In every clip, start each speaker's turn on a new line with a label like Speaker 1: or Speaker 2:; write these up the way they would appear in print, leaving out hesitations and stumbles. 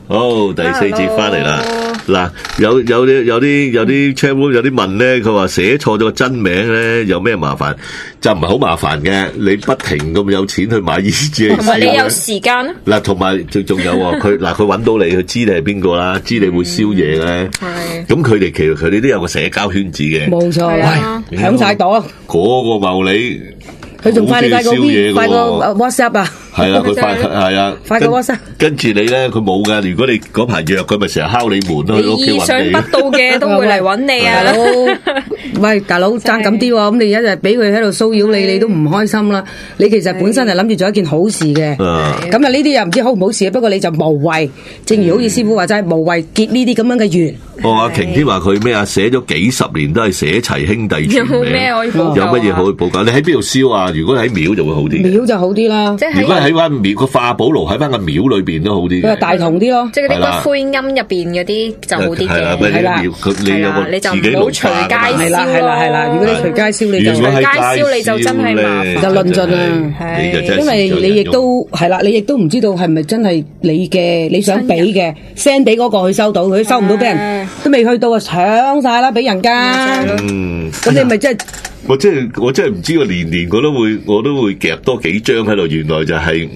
Speaker 1: 好，第四節翻嚟啦。嗱，有啲 chat room 有啲問咧，佢話寫錯咗個真名咧，有咩麻煩？就唔係好麻煩嘅，你不停咁有錢去買 EG，
Speaker 2: 同埋你有時間啊。
Speaker 1: 嗱，同埋仲有佢佢揾到你，佢知你係邊個啦，知你會燒嘢咧。係。咁佢哋其實佢哋都有個社交圈子嘅。
Speaker 3: 冇錯，響晒朵。
Speaker 1: 嗰個茂利。
Speaker 3: 佢仲快你快過 WhatsApp 啊！
Speaker 1: 係啊，佢係啊，
Speaker 3: 快過 WhatsApp。
Speaker 1: 跟住你咧，佢冇噶。如果你嗰排約佢，咪成日敲你門咯，去屋企揾你。
Speaker 2: 意想不到嘅都會嚟揾你啊！
Speaker 3: 大佬，喂，大佬爭咁啲喎，咁你一日俾佢喺度騷擾你，你都唔開心啦。你其實本身係諗住做一件好事嘅，咁啊呢啲又唔知好唔好事，不過你就無謂。正如好似師傅話齋，無謂結呢啲咁樣嘅緣。
Speaker 1: 阿瓊添話佢咩啊？寫咗幾十年都係寫齊兄弟全名，
Speaker 2: 有咩可以補救？
Speaker 1: 有乜嘢可以補救？你喺邊度燒啊？如果喺廟就會好啲。
Speaker 3: 廟就好啲啦。
Speaker 1: 如果喺翻廟個化寶爐喺翻個廟裏邊都好啲。
Speaker 3: 佢係大同啲咯。
Speaker 2: 即係嗰啲骨灰龕入邊嗰啲就好啲嘅。
Speaker 1: 係啦，你有個
Speaker 2: 你就
Speaker 1: 自己
Speaker 2: 唔好隨街燒咯。
Speaker 3: 係啦。如果你隨街燒你就
Speaker 2: 隨街燒你就真係麻煩，
Speaker 3: 就論盡啦。因為你亦都係啦，你亦都唔知道係咪真係你嘅你想俾嘅 send 俾嗰個佢收到，佢收唔到俾人都未去到啊！搶晒啦，俾人家。咁你咪即係
Speaker 1: 我真係唔知喎，年我都會夾多幾張喺度，原來就係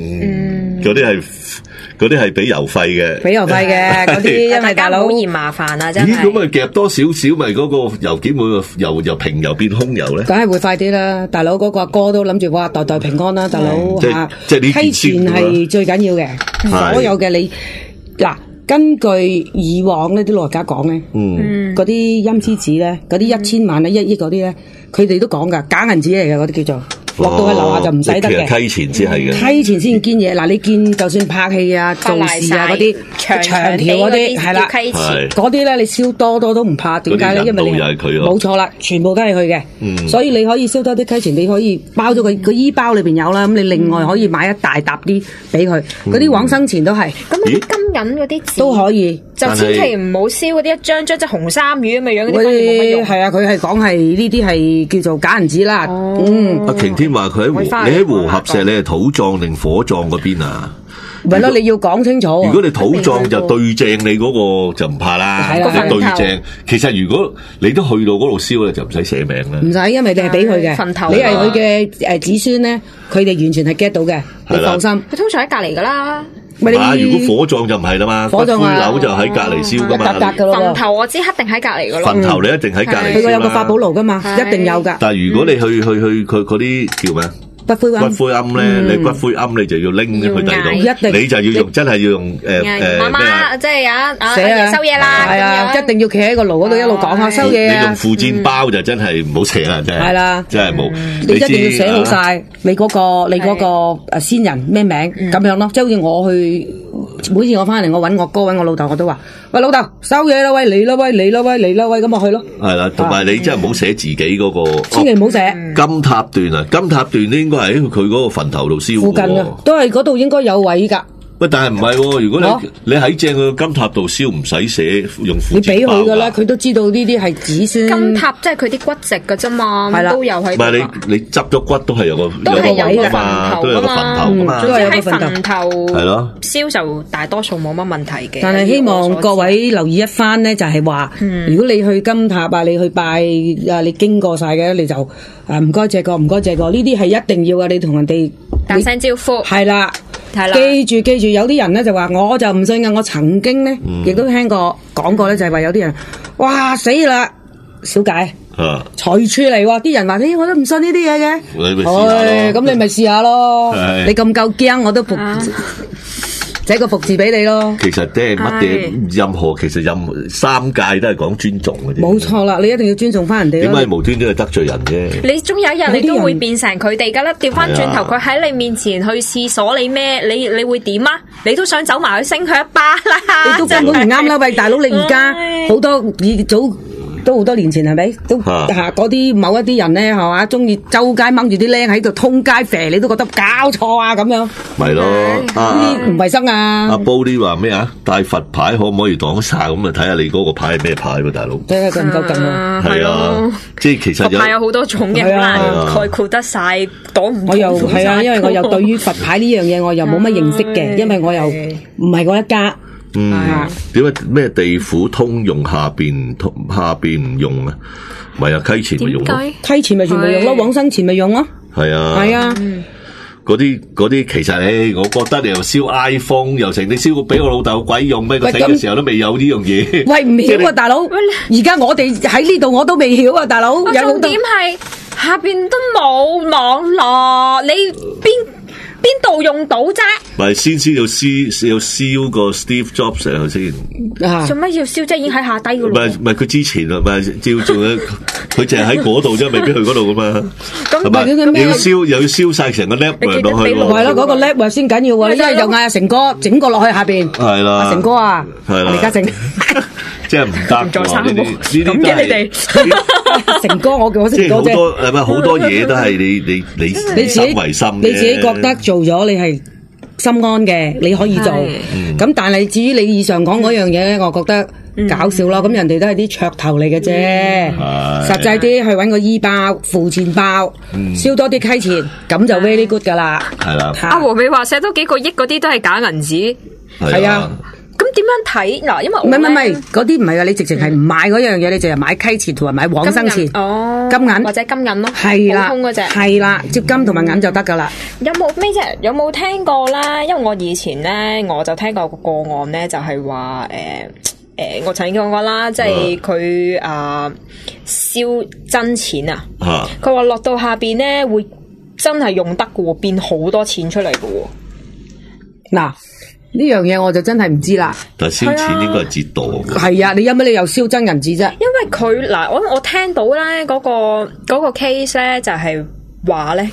Speaker 1: 嗰啲係俾郵費嘅，
Speaker 3: 俾郵費嘅嗰啲，因為大佬
Speaker 2: 好嫌麻煩啊！真係。
Speaker 1: 咦，咁咪夾多少少，咪嗰個郵件會由平郵變空郵咧？
Speaker 3: 梗係會快啲啦！大佬嗰個阿哥都諗住哇，代代平安啦！大佬嚇，溪錢係最緊要嘅，所有嘅你嗱。根據以往呢啲老人家講咧，嗰啲陰司紙咧，嗰啲1000萬啊、1億嗰啲咧，佢哋都講噶假銀紙嚟嘅嗰啲叫做，落到去樓下就唔使得嘅。
Speaker 1: 其實溪錢先係嘅。
Speaker 3: 溪錢先堅嘢，嗱你見就算拍戲啊、做事啊嗰啲長條嗰啲係啦，嗰啲咧你燒多都唔怕，點解咧？因為你冇錯啦，全部都係佢嘅，所以你可以燒多啲溪錢，你可以包咗個衣包裏邊有啦，咁你另外可以買一大沓啲俾佢，嗰啲往生錢都係。
Speaker 2: 咁啲金銀嗰啲
Speaker 3: 都可以，
Speaker 2: 就千祈唔好燒嗰啲一張張即係紅衫魚咁嘅樣嗰啲，冇乜用。係
Speaker 3: 啊，佢係講係呢啲係叫做假銀紙啦。
Speaker 1: 阿晴天話佢你喺和合石，你係土葬定火葬嗰邊啊？
Speaker 3: 咪咯，你要講清楚。
Speaker 1: 如果你土葬就對正你嗰個就唔怕啦，你對正。其實如果你都去到嗰度燒咧，就唔使寫名啦。
Speaker 3: 唔使，因為你係俾佢嘅，你係佢嘅子孫咧，佢哋完全係 get 到嘅，你放心。
Speaker 2: 佢通常喺隔離噶啦。
Speaker 1: 如果火葬就唔係啦嘛，骨灰樓就喺隔離燒噶嘛。
Speaker 2: 墳頭我知，一定喺隔離噶咯。
Speaker 1: 墳頭你一定喺隔離燒啦。
Speaker 3: 佢有個法寶爐噶嘛，一定有噶。
Speaker 1: 但係如果你去佢嗰啲叫咩？骨灰龕咧，你骨灰龕你就要拎去第度，你就要用真係要用
Speaker 2: 媽媽即係收嘢啦，
Speaker 3: 係啊，一定要企喺個爐嗰度一路講下收嘢啊。
Speaker 1: 你用附薦包就真係唔好寫啦，真係。
Speaker 3: 係啦，
Speaker 1: 真係冇。
Speaker 3: 你一定要寫好晒你嗰個先人咩名咁樣咯，即係好似我去每次我翻嚟，我揾我哥揾我老豆，我都話：喂老豆收嘢啦，喂嚟啦，喂嚟啦，喂嚟啦，喂咁我去咯。係啦，
Speaker 1: 同埋你真係唔好寫自己嗰個，
Speaker 3: 千祈唔好寫
Speaker 1: 金塔段啊！金塔段應該係喺佢嗰個墳頭度燒
Speaker 3: 附近啊，都係嗰度應該有位㗎。
Speaker 1: 喂，但係唔係喎？如果你喺正個金塔度燒，唔使寫用附薦包。
Speaker 3: 你俾佢㗎啦，佢都知道呢啲係子孫。
Speaker 2: 金塔即係佢啲骨殖㗎啫嘛，都有喺。
Speaker 1: 唔係你執咗骨都係有個
Speaker 2: 位㗎嘛，
Speaker 1: 都有個墳頭㗎嘛。
Speaker 2: 總之喺墳頭
Speaker 1: 係咯，
Speaker 2: 燒就大多數冇乜問題嘅。
Speaker 3: 但係希望各位留意一番咧，就係話，如果你去金塔啊，你去拜啊，你經過晒嘅，你就唔該借個，唔該借個，呢啲係一定要嘅，你同人哋
Speaker 2: 打聲招呼。
Speaker 3: 係啦。記住，有啲人咧就話我就唔信噶，我曾經咧亦都聽過講過咧，就係話有啲人，哇死啦，小解，隨處嚟喎，啲人話我都唔信呢啲嘢嘅，咁你咪試下咯，你咁夠驚，我都服，寫個服字俾你咯。
Speaker 1: 其實即係乜嘢，任何三界都係講尊重嘅啫。
Speaker 3: 冇錯啦，你一定要尊重翻人哋。
Speaker 1: 點解無端端係得罪人啫？
Speaker 2: 你終有一日你都會變成佢哋噶啦。調翻轉頭，佢喺你面前去廁所，你咩？你會點啊？你都想走埋去升佢一巴啦？
Speaker 3: 你都根本唔啱啦！喂，大佬，你而家好多都好多年前係咪？都嗰啲某一啲人咧係嘛，中意周街掹住啲僆喺度通街肥，你都覺得搞錯啊咁樣。
Speaker 1: 咪咯，呢
Speaker 3: 啲唔衞生啊！
Speaker 1: 阿煲啲話咩啊？帶佛牌可唔可以擋煞？咁啊睇下你嗰個牌係咩牌喎，大佬。
Speaker 3: 睇下夠唔夠勁啊！
Speaker 1: 係啊，即係其實
Speaker 2: 佛牌有好多種嘅，好難概括得晒，擋唔到。
Speaker 3: 我又係啊，因為我又對於佛牌呢樣嘢我又冇乜認識嘅，因為我又唔係嗰一家。
Speaker 1: 點解咩地府通用下邊唔用啊？唔係啊，溪錢咪用咯，
Speaker 3: 溪錢咪全部用咯，往生錢咪用咯。
Speaker 1: 係啊，
Speaker 3: 係啊。
Speaker 1: 嗰啲其實我覺得你又燒 iPhone 又成，你燒俾我老豆鬼用咩？佢死嘅時候都未有呢樣嘢。喂，唔
Speaker 3: 曉啊，大佬！而家我哋喺呢度我都未曉啊，大佬。
Speaker 2: 重點係下邊都冇網絡，你邊度用到啫？
Speaker 1: 咪先要燒個 Steve Jobs 上去先。
Speaker 2: 做乜要燒啫？已經喺下低噶咯。
Speaker 1: 唔係佢之前啊，咪照做咧，佢淨係喺嗰度啫，未必去嗰度噶嘛。係咪？要燒又要燒晒成個 network 落去。
Speaker 3: 係咯，嗰個 network 先緊要啊！你一係又嗌阿成哥整個落去下邊。係啦，阿成哥啊，係啦，而家整。
Speaker 1: 即係唔得喎！呢啲
Speaker 2: 咁嘅你哋
Speaker 3: 成哥，我叫我成哥啫。
Speaker 1: 即係好多係咪好多嘢都係你心為心嘅。
Speaker 3: 你自己覺得做咗你係心安嘅，你可以做。咁但係至於你以上講嗰樣嘢咧，我覺得搞笑咯。咁人哋都係啲噱頭嚟嘅啫。實際啲去揾個醫包、付錢包，燒多啲溪錢，咁就 very good 噶啦。
Speaker 1: 係啦。
Speaker 2: 阿和美話寫多幾個億嗰啲都係假銀紙。
Speaker 3: 係啊。
Speaker 2: 咁點樣睇嗱？因為
Speaker 3: 唔係嗰啲唔係啊！你直情係唔買嗰樣嘢，你淨係買溪錢同埋買往生錢金銀
Speaker 2: 或者金銀咯，
Speaker 3: 係啦，
Speaker 2: 普通嗰隻
Speaker 3: 係啦，接金同埋銀就得噶啦。
Speaker 2: 有冇咩啫？有冇聽過啦？因為我以前咧我就聽過個個案咧，就係話我曾經講過啦，即係佢燒真錢啊！佢話落到下邊咧會真係用得嘅喎，變好多錢出嚟嘅喎。
Speaker 3: 嗱。呢樣嘢我就真係唔知啦。
Speaker 1: 但係燒錢應該係折墮。係
Speaker 3: 啊，你有乜理由燒真銀紙啫？
Speaker 2: 因為佢嗱，我聽到咧嗰個 case 咧就係話咧，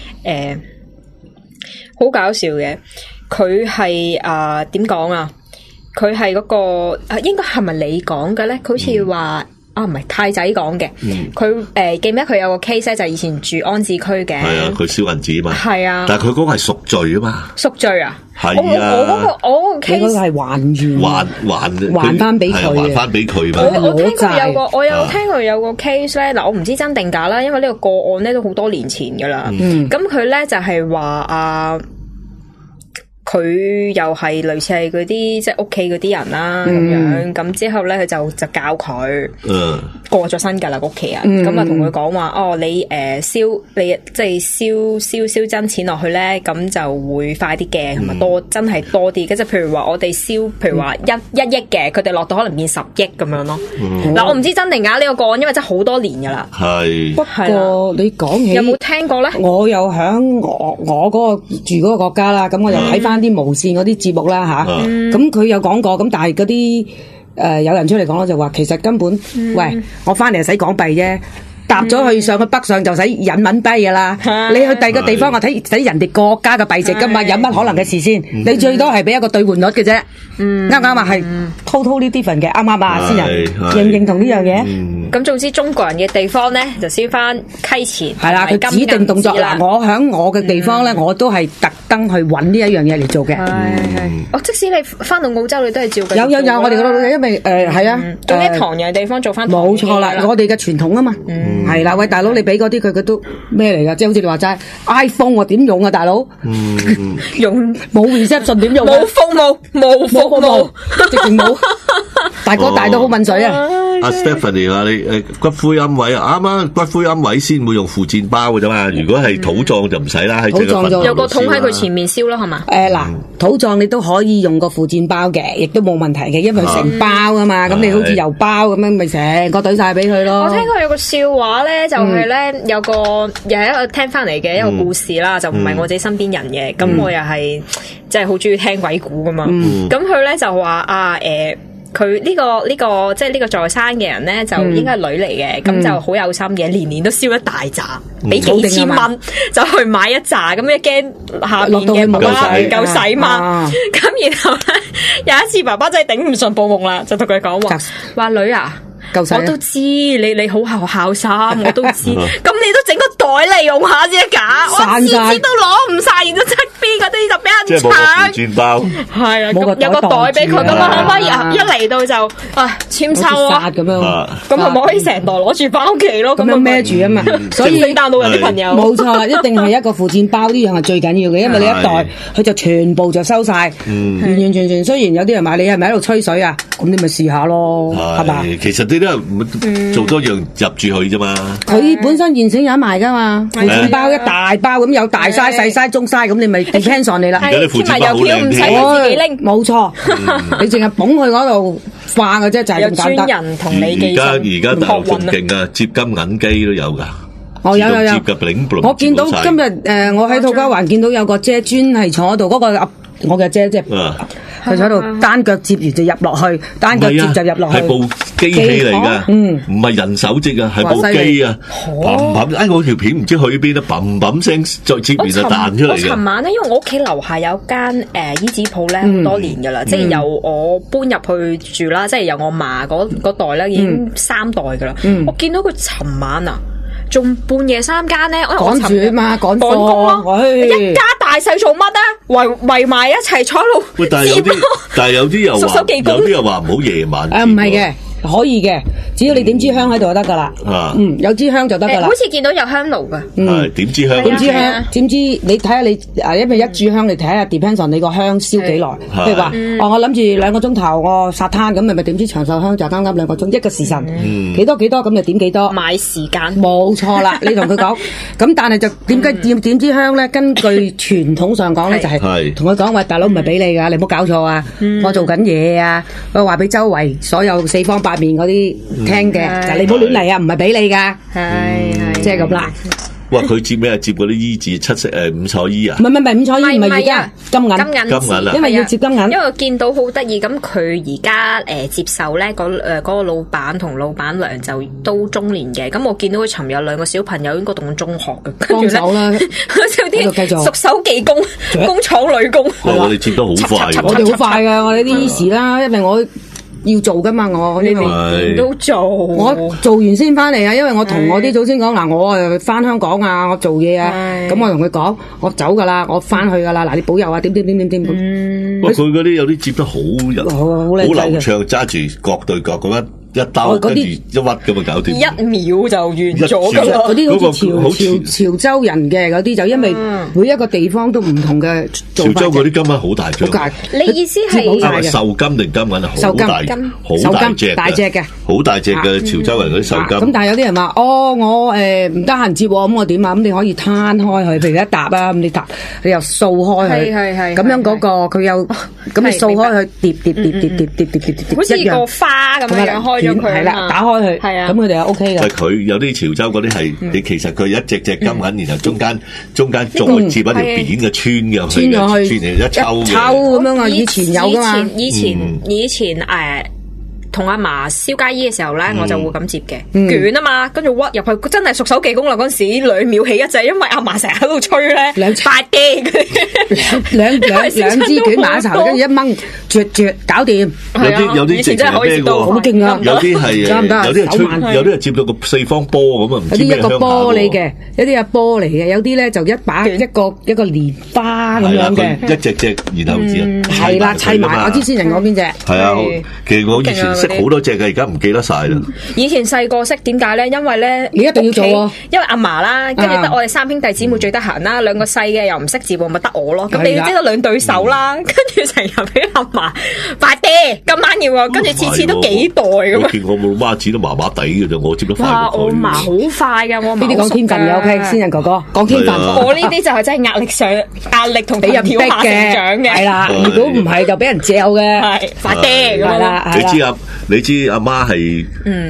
Speaker 2: 好搞笑嘅。佢係點講啊？佢係嗰個應該係咪你講嘅咧？佢好似話。唔係太仔講嘅，佢記唔記得佢有個 case 咧，就係以前住安置區嘅。係
Speaker 1: 啊，佢燒銀紙啊嘛。係
Speaker 2: 啊，
Speaker 1: 但係佢嗰個係贖罪啊嘛。
Speaker 2: 贖罪啊？
Speaker 1: 係啊。
Speaker 2: 我嗰個 case
Speaker 3: 嗰個係還翻俾佢，
Speaker 1: 還翻俾佢嘛。
Speaker 2: 我有聽過有個 case 咧，嗱我唔知真定假啦，因為呢個個案咧都好多年前噶啦。咁佢咧就係話佢又係類似係嗰啲即係屋企嗰啲人啦咁樣，咁之後咧佢就教佢過咗身噶啦屋企人，咁啊同佢講話你燒你即係燒真錢落去咧，咁就會快啲嘅，同埋多真係多啲嘅，即係譬如話我哋燒譬如話一億嘅，佢哋落到可能變10億咁樣咯。嗱我唔知真定假呢個個案，因為真係好多年噶啦。係
Speaker 3: 不過你講起
Speaker 2: 有冇聽過咧？
Speaker 3: 我又響我嗰個住嗰個國家啦，咁我又睇翻啲無線嗰啲節目啦吓，咁佢有講過，咁但係嗰啲有人出嚟講咯，就話其實根本喂，我翻嚟使港幣啫。搭咗去上去北上就使人民幣噶啦，你去第二個地方我睇使人哋國家嘅幣值噶嘛，有乜可能嘅事先？你最多係俾一個兌換率嘅啫，啱唔啱啊？係 totally different 嘅，啱唔啱啊？先人認唔認同呢樣嘢？
Speaker 2: 咁總之中國人嘅地方咧就燒翻溪錢，
Speaker 3: 係啦，佢指定動作嗱，我響我嘅地方咧，我都係特登去揾呢一樣嘢嚟做嘅。
Speaker 2: 即使你翻到澳洲，你都係照嘅。
Speaker 3: 有，我哋嗰度因為係啊，
Speaker 2: 做啲唐人嘅地方做翻。
Speaker 3: 冇錯啦，我哋嘅傳統啊嘛。係啦，喂，大佬，你俾嗰啲佢都咩嚟噶？即係好似你話齋 iPhone 我點用啊，大佬？用冇 reception 點用？
Speaker 2: 冇服務，
Speaker 3: 直情冇。大哥大到好濛水啊！
Speaker 1: 阿 Stephanie 話你骨灰龕位啊，啱啱骨灰龕位先會用附薦包嘅啫嘛。如果係土葬就唔使啦，
Speaker 3: 土葬就
Speaker 2: 有個桶喺佢前面燒咯，係嘛？
Speaker 3: 嗱，土葬你都可以用個附薦包嘅，亦都冇問題嘅，因為成包啊嘛。咁你好似郵包咁樣，咪成個懟晒俾佢咯。
Speaker 2: 我聽過有個笑話咧，就係咧有個又係一個聽翻嚟嘅一個故事啦，就唔係我自己身邊人嘅。咁我又係即係好中意聽鬼故噶嘛。咁佢咧就話佢呢個即係呢個在生嘅人咧，就應該係女嚟嘅，咁就好有心嘅，年年都燒一大扎，俾幾千蚊就去買一扎，咁一驚下面嘅爸爸唔夠使嘛。咁然後咧有一次爸爸真係頂唔順報夢啦，就同佢講話女啊。我都知你好孝心，我都知。咁你都整個袋嚟用下啫，假我次次都攞唔晒，然之後側邊嗰啲就俾
Speaker 1: 即係
Speaker 2: 人搶。
Speaker 1: 冇個轉包，
Speaker 2: 係啊，
Speaker 3: 冇個
Speaker 2: 有個袋俾佢，咁
Speaker 3: 袋
Speaker 2: 啊，可唔可以
Speaker 3: 啊
Speaker 2: 一嚟到就簽收啊？
Speaker 3: 咁樣，
Speaker 2: 咁係咪可以成袋攞住翻屋企咯？
Speaker 3: 咁樣孭住啊嘛，所以
Speaker 2: 聖誕老人啲朋友
Speaker 3: 冇錯啦，一定係一個附薦包，呢樣係最緊要嘅，因為你一袋佢就全部就收晒，完完全全。雖然有啲人話你係咪喺度吹水啊，咁你咪試下咯，係嘛？
Speaker 1: 其實你都係做多樣入住去啫嘛。
Speaker 3: 佢本身現成有得賣噶嘛，附薦包一大包咁有大size、細size、中size，咁你咪 depends on 你啦。
Speaker 1: 而家啲附薦包好靚
Speaker 2: 唔使
Speaker 1: 添，
Speaker 2: 自己拎，
Speaker 3: 冇錯，你淨係捧去嗰度化嘅啫，就係
Speaker 2: 有
Speaker 3: 咁簡單。
Speaker 2: 專人同你記
Speaker 1: 而家大陸仲
Speaker 2: 運啊！
Speaker 1: 勁啊，接金銀機都有噶。
Speaker 3: 哦，有，
Speaker 1: 接嘅領布，
Speaker 3: 我見到今日我喺土瓜灣見到有個姐專係坐喺度，嗰個我嘅姐即係佢坐喺度單腳接完就入落去，單腳接就入落去，
Speaker 1: 係部機器嚟噶，唔係人手織啊，係部機啊，嘭嘭，我條片唔知去邊啦，嘭嘭聲再接完就彈出嚟嘅。
Speaker 2: 我尋晚咧，因為我屋企樓下有間衣紙鋪咧，好多年噶啦，即係由我搬入去住啦，即係由我嫲嗰代咧，已經3代噶啦。我見到佢尋晚啊，仲半夜3更咧，
Speaker 3: 趕住啊嘛，趕
Speaker 2: 工咯，一家大細做乜啊？圍埋一齊坐喺度。
Speaker 1: 喂，但係有啲又話，有啲又話唔好夜晚。
Speaker 3: 唔係嘅。可以嘅，只要你點支香喺度就得噶啦。有支香就得噶啦。
Speaker 2: 好似見到有香爐噶。
Speaker 1: 點支香？
Speaker 3: 點支香？點支？你睇下你因為一炷香，你睇下 depends on 你個香燒幾耐。譬如話，我諗住2個鐘頭我撒攤，咁咪點支長壽香就啱啱2個鐘，一個時辰。幾多咁就點幾多。
Speaker 2: 買時間。
Speaker 3: 冇錯啦，你同佢講。咁但係就點解要點支香咧？根據傳統上講咧，就係同佢講喂，大佬唔係俾你㗎，你唔好搞錯啊！我做緊嘢啊！我話俾周圍所有4方8面嗰啲聽嘅，就你唔好亂嚟啊，唔係俾你噶，係即係咁啦。
Speaker 1: 哇！佢接咩啊？接嗰啲衣紙7色五彩衣啊？
Speaker 3: 唔係五彩衣，唔係而家金銀
Speaker 1: 啊，
Speaker 3: 因為要接金銀。
Speaker 2: 因為我見到好得意，咁佢而家接受咧，嗰個老闆同老闆娘就都中年嘅。咁我見到佢尋日2個小朋友應該讀緊中學嘅，
Speaker 3: 幫手啦，
Speaker 2: 好似啲熟手技工、工廠女工。
Speaker 1: 我哋接得好快，
Speaker 3: 我哋好快噶，我哋啲時啦，因為我要做噶嘛，我呢
Speaker 2: 邊都做，
Speaker 3: 我做完先翻嚟啊！因為我同我啲祖先講嗱，我翻香港啊，我做嘢啊，咁我同佢講，我走噶啦，我翻去噶啦，嗱你保佑啊，點。
Speaker 1: 佢嗰啲有啲接得好好流暢，揸住角對角咁樣一兜，跟住一屈咁啊搞掂
Speaker 2: ，1秒就完咗噶啦。
Speaker 3: 嗰啲好似潮州人嘅嗰啲，就因為每一個地方都唔同嘅做法。
Speaker 1: 潮州嗰啲金銀好大張，
Speaker 2: 你意思係
Speaker 1: 壽金定金銀啊？好大隻嘅，好大隻嘅潮州人嗰啲壽金。
Speaker 3: 咁但係有啲人話，我唔得閒接，咁我點啊？咁你可以攤開佢，譬如一沓啊，咁你又掃開佢，咁樣嗰個佢又咁你掃開佢，疊，
Speaker 2: 好似個花咁樣開咗佢，
Speaker 3: 係啦，打開佢，
Speaker 2: 係啊，
Speaker 3: 咁佢哋係 OK 嘅。
Speaker 1: 佢有啲潮州嗰啲係，你其實佢一隻金銀，然後中間再接一條扁嘅穿入去，穿嚟一抽
Speaker 3: 咁樣啊！以前有噶嘛，
Speaker 2: 以前同阿嫲燒街衣嘅時候咧，我就會咁接嘅，捲啊嘛，跟住屈入去，真係熟手技工啦！嗰陣時2秒起一隻，因為阿嫲成日喺度吹咧，快啲，兩
Speaker 3: 支捲埋一齊，跟住一掹，絕搞掂。
Speaker 1: 有啲直情係咩喎？
Speaker 3: 好勁啊！
Speaker 1: 有啲係有啲係吹，有啲係接到個4方波咁啊！
Speaker 3: 有啲一個玻璃嘅，有啲係玻璃嘅，有啲咧就一個蓮花咁樣嘅，
Speaker 1: 一隻，然後
Speaker 3: 係啦，砌埋我知先人嗰邊隻。
Speaker 1: 係啊，其實我以前識好多隻嘅，而家唔記得晒啦。
Speaker 2: 以前細個識點解咧？因為咧，
Speaker 3: 你一定要做喎。
Speaker 2: 因為阿嫲啦，跟住得我哋3兄弟姊妹最得閒啦，2個細嘅又唔識字，咪得我咯。咁你知得2對手啦，跟住成日俾阿嫲快啲，今晚要啊，跟住次都幾袋咁啊。
Speaker 1: 我見我老媽子都麻麻地嘅啫，我接得快過佢。
Speaker 2: 我嫲好快嘅，我嫲
Speaker 3: 呢啲講天分嘅 OK，先人哥哥講天分。
Speaker 2: 我呢啲就係真係壓力同俾人跳下成長嘅。
Speaker 3: 係啦，如果唔係就俾人嚼嘅。
Speaker 2: 係快啲咁啦。
Speaker 1: 你知阿媽係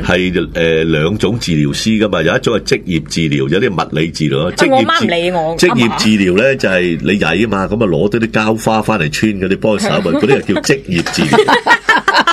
Speaker 1: 2種治療師噶嘛？有一種係職業治療，有啲物理治療。
Speaker 2: 我媽唔理我。
Speaker 1: 職業治療咧就係你曳啊嘛，咁啊攞啲膠花翻嚟穿嗰啲幫佢手，嗰啲係叫職業治療。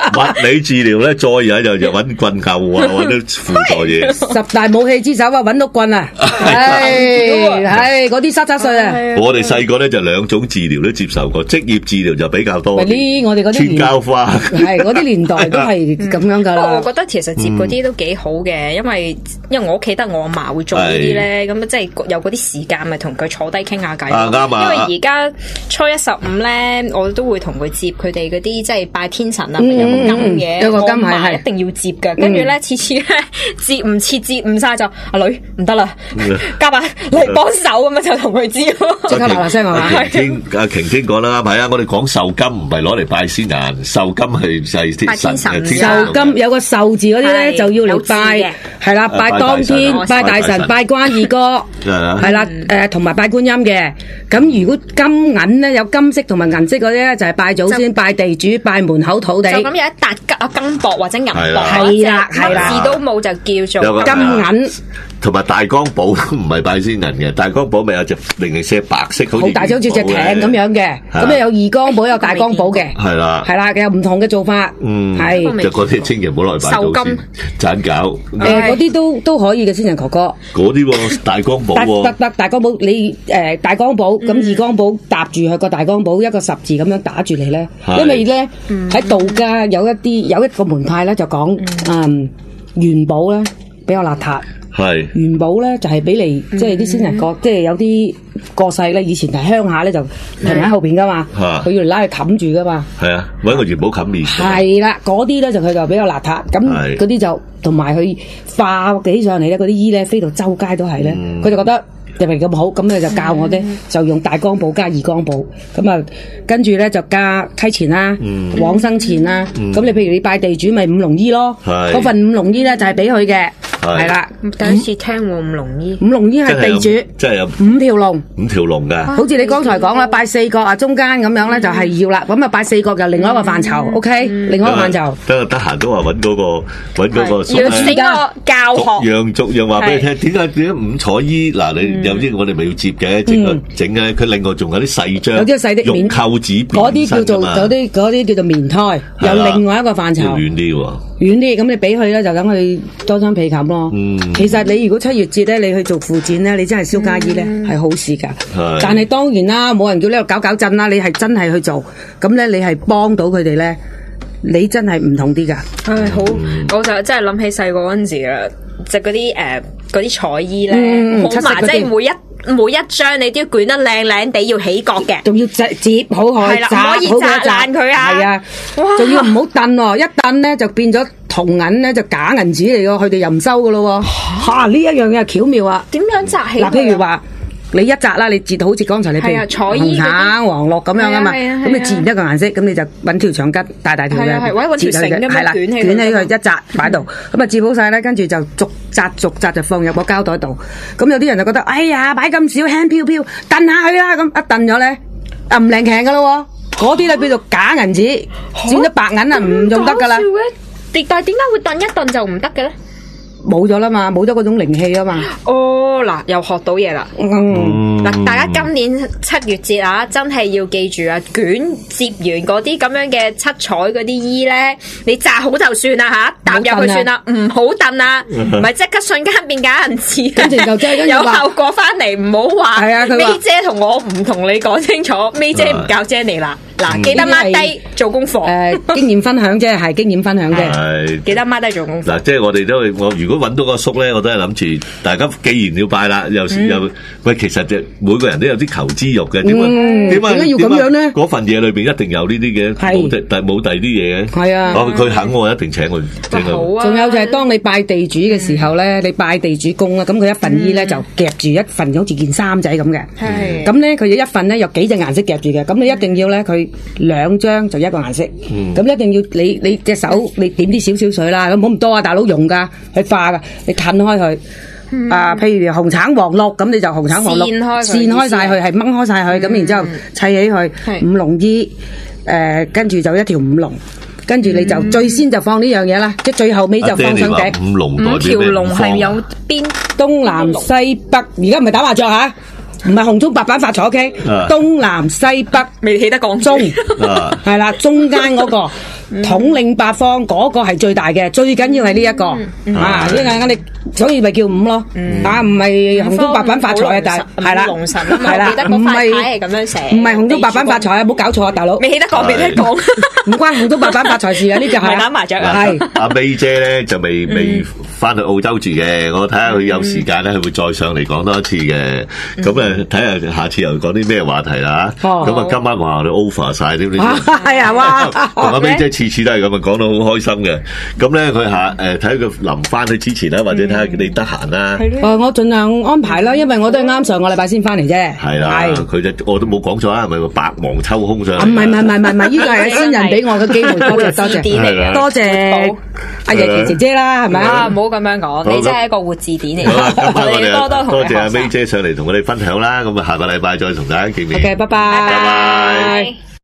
Speaker 1: 物理治療咧，再有就揾棍救啊，揾啲輔助嘢。
Speaker 3: 10大武器之首啊，揾到棍啊！係嗰啲沙碎啊！
Speaker 1: 我哋細個咧就2種治療都接受過，職業治療就比較多。
Speaker 3: 我哋嗰啲
Speaker 1: 穿膠花
Speaker 3: 係嗰啲年代都係咁樣噶啦。
Speaker 2: 我覺得其實接嗰啲都幾好嘅，因為我屋企得我阿嫲會做呢啲咧，咁即係有嗰啲時間咪同佢坐低傾下偈。
Speaker 1: 啱啊！
Speaker 2: 因為而家初1、15咧，我都會同佢接佢哋嗰啲即係拜天神啊，有個金嘅，
Speaker 3: 有個金係
Speaker 2: 一定要接噶。跟住咧，次次咧接唔切接唔晒就阿女唔得啦，加埋嚟幫手咁樣就同佢接，
Speaker 3: 即刻嗱嗱聲係嘛？
Speaker 1: 阿瓊天講啦，係啊，我哋講壽金唔係攞嚟拜先人，壽金係
Speaker 2: 拜天神。
Speaker 3: 壽金有個壽字嗰啲咧就要嚟拜，係啦，拜當天、拜大神、拜關二哥，係啦，同埋拜觀音嘅。咁如果金銀咧有金色同埋銀色嗰啲咧就係拜祖先、拜地主、拜門口土地。
Speaker 2: 就咁有一笪金箔或者銀箔，
Speaker 3: 係啦，
Speaker 2: 字都冇就叫做
Speaker 3: 金銀。
Speaker 1: 同埋大光寶都唔係拜先人嘅，大光寶咪有隻零舍白色，好
Speaker 3: 大隻好似隻艇咁樣嘅。咁咧有二光寶有大光寶嘅，係啦，有唔同嘅做法。係
Speaker 1: 就嗰啲千祈唔好攞嚟拜祖先，盞搞。
Speaker 3: 嗰啲都可以嘅，先人哥哥。嗰
Speaker 1: 啲大光寶
Speaker 3: 得大光寶，你大光寶咁二光寶搭住佢個大光寶一個十字咁樣打住嚟咧，因為咧喺道家有一個門派咧就講元寶咧比較邋遢。係元寶咧就係俾你即係啲先人過，即係有啲過世咧，以前係鄉下咧就停喺後邊噶嘛，佢要嚟拉去冚住噶嘛。係啊，搵個元寶冚面。係啦，嗰啲咧就佢就比較邋遢，咁嗰啲就同埋佢化起上嚟咧，嗰啲衣咧飛到周街都係咧，佢就覺得入嚟咁好，咁咧就教我哋就用大光寶加二光寶，咁啊跟住咧就加溪錢啦、往生錢啦，咁你譬如你拜地主咪五龍衣咯，嗰份五龍衣咧就係俾佢嘅。係啦，
Speaker 2: 第一次聽喎五龍衣。
Speaker 3: 五龍衣係地主，
Speaker 1: 即係有
Speaker 3: 5條龍，
Speaker 1: 噶。
Speaker 3: 好似你剛才講啦，拜4角啊，中間咁樣咧就係要啦。咁啊拜4角就另外一個範疇，OK，另外一個範疇。
Speaker 1: 得閒都話搵嗰個。
Speaker 2: 要整個教學。
Speaker 1: 逐樣話俾你聽，點解五彩衣？嗱，你有啲我哋咪要接嘅，整咧。佢另外仲有啲細張，
Speaker 3: 有啲細的棉
Speaker 1: 扣紙，
Speaker 3: 嗰啲叫做嗰啲叫做棉胎，有另外一個範疇。
Speaker 1: 遠啲喎。
Speaker 3: 遠啲，咁你俾佢咧就等佢多張被冚咯。其實你如果7月節咧，你去做附薦咧，你真係燒家衣咧係好事噶。但係當然啦，冇人叫你度搞震啦，你係真係去做，咁咧你係幫到佢哋咧，你真係唔同啲噶。
Speaker 2: 好，我就真係諗起細個嗰陣時啦，就嗰啲彩衣咧，好麻，即係每一張你都要捲得靚靚地，要起角嘅，
Speaker 3: 仲要摺好佢，
Speaker 2: 係啦，唔可以紮爛佢啊！
Speaker 3: 係啊，仲要唔好燉喎，一燉咧就變咗銅銀咧，就假銀紙嚟㗎，佢哋又唔收噶咯喎。嚇，呢一樣嘢巧妙啊！
Speaker 2: 點樣紮起？
Speaker 3: 嗱，譬如話你一紮啦，你摺到好似剛才你譬如紅橙黃綠咁樣啊嘛，咁你摺完一個顏色，咁你就揾條長吉大條嘅，
Speaker 2: 揾條繩咁樣捲起
Speaker 3: 佢一紮擺度，咁啊摺好晒咧，跟住就逐紮就放入個膠袋度。咁有啲人就覺得，哎呀，擺咁少輕飄飄，燉下佢啦，咁一燉咗咧，唔靈強噶咯喎，嗰啲咧叫做假銀紙，轉咗白銀啊，唔用得噶啦。
Speaker 2: 但係點解會燉一燉就唔得嘅咧？
Speaker 3: 冇咗啦嘛，冇咗嗰種靈氣啊嘛。
Speaker 2: 哦，嗱，又學到嘢啦。嗱，大家今年7月節啊，真係要記住啊，摺完嗰啲咁樣嘅七彩嗰啲衣咧，你紮好就算啦吓，搭入去算啦，唔好燉啊，唔係即刻瞬間變假銀紙，
Speaker 3: 跟住就真係
Speaker 2: 有效果翻嚟，唔好話。係啊，May姐同我唔同你講清楚，May姐唔教 Jenny 啦。嗱，記得 mark 低做功課。
Speaker 3: 經驗分享啫，係經驗分享啫。
Speaker 1: 係
Speaker 2: 記得 mark 低做功課。
Speaker 1: 嗱，即係我哋我如果揾到個叔咧，我都係諗住大家既然要拜啦，又喂，其實就每個人都有啲求知欲嘅，點解
Speaker 3: 要咁樣咧？
Speaker 1: 嗰份嘢裏邊一定有呢啲嘅，但冇第二啲嘢嘅。係啊，佢肯我一定請佢。
Speaker 2: 好啊！
Speaker 3: 仲有就係當你拜地主嘅時候咧，你拜地主公啦，咁佢一份衣咧就夾住一份好似件衫仔咁嘅。係。咁咧佢有一份咧有幾隻顏色夾住嘅，咁你一定要咧佢2張就一個顏色。咁一定要你隻手你點啲少少水啦，咁唔好咁多啊，大佬用噶，去化噶，你褪開佢。譬如紅橙黃綠，咁你就紅橙黃綠扇開晒佢，係掹開晒佢，咁然之後砌起佢五龍衣，跟住就一條五龍，跟住你就最先就放呢樣嘢啦，即係最後尾就放上頂。
Speaker 2: 5條龍係有邊
Speaker 3: 東南西北，而家唔係打麻雀吓，唔係紅中白板發財 OK，東南西北
Speaker 2: 未起得講
Speaker 3: 中，係啦，中間嗰個統領八方嗰個係最大嘅，最緊要係呢一個啊！因為我哋所以咪叫五咯，啊唔係紅中白板發財啊，但係啦，
Speaker 2: 龍神啊嘛，
Speaker 3: 係啦，
Speaker 2: 記得嗰塊牌係咁樣寫，
Speaker 3: 唔係紅中白板發財啊！唔好搞錯啊，大佬，
Speaker 2: 未得講，未得講，
Speaker 3: 唔關紅中白板發財事啊！呢就係
Speaker 2: 打麻雀啊，
Speaker 3: 係
Speaker 1: 阿 May 姐咧就未翻去澳洲住嘅，我睇下佢有時間咧，佢會再上嚟講多一次嘅。咁啊，睇下下次又講啲咩話題啦。咁啊，今晚話我哋 over 晒添，
Speaker 3: 係啊，哇！
Speaker 1: 同阿 May 姐次次都係咁啊，講到好開心嘅。咁咧，佢睇下佢臨翻去之前啦，或者睇下你得閒啦。
Speaker 3: 我盡量安排啦，因為我都係啱上個禮拜先翻嚟啫。
Speaker 1: 係啦，佢我都冇講錯啊，係咪百忙抽空上嚟？
Speaker 3: 唔係，呢個係新人俾我嘅機會，多謝，多謝阿爺姐姐啦，係咪啊？
Speaker 2: 唔好咁樣講，你真係一個活字典嚟。
Speaker 1: 我哋
Speaker 2: 多
Speaker 1: 多謝阿 May 姐上嚟同我哋分享啦。咁啊，下個禮拜再同大家見面。
Speaker 3: OK，拜拜。
Speaker 1: 拜拜。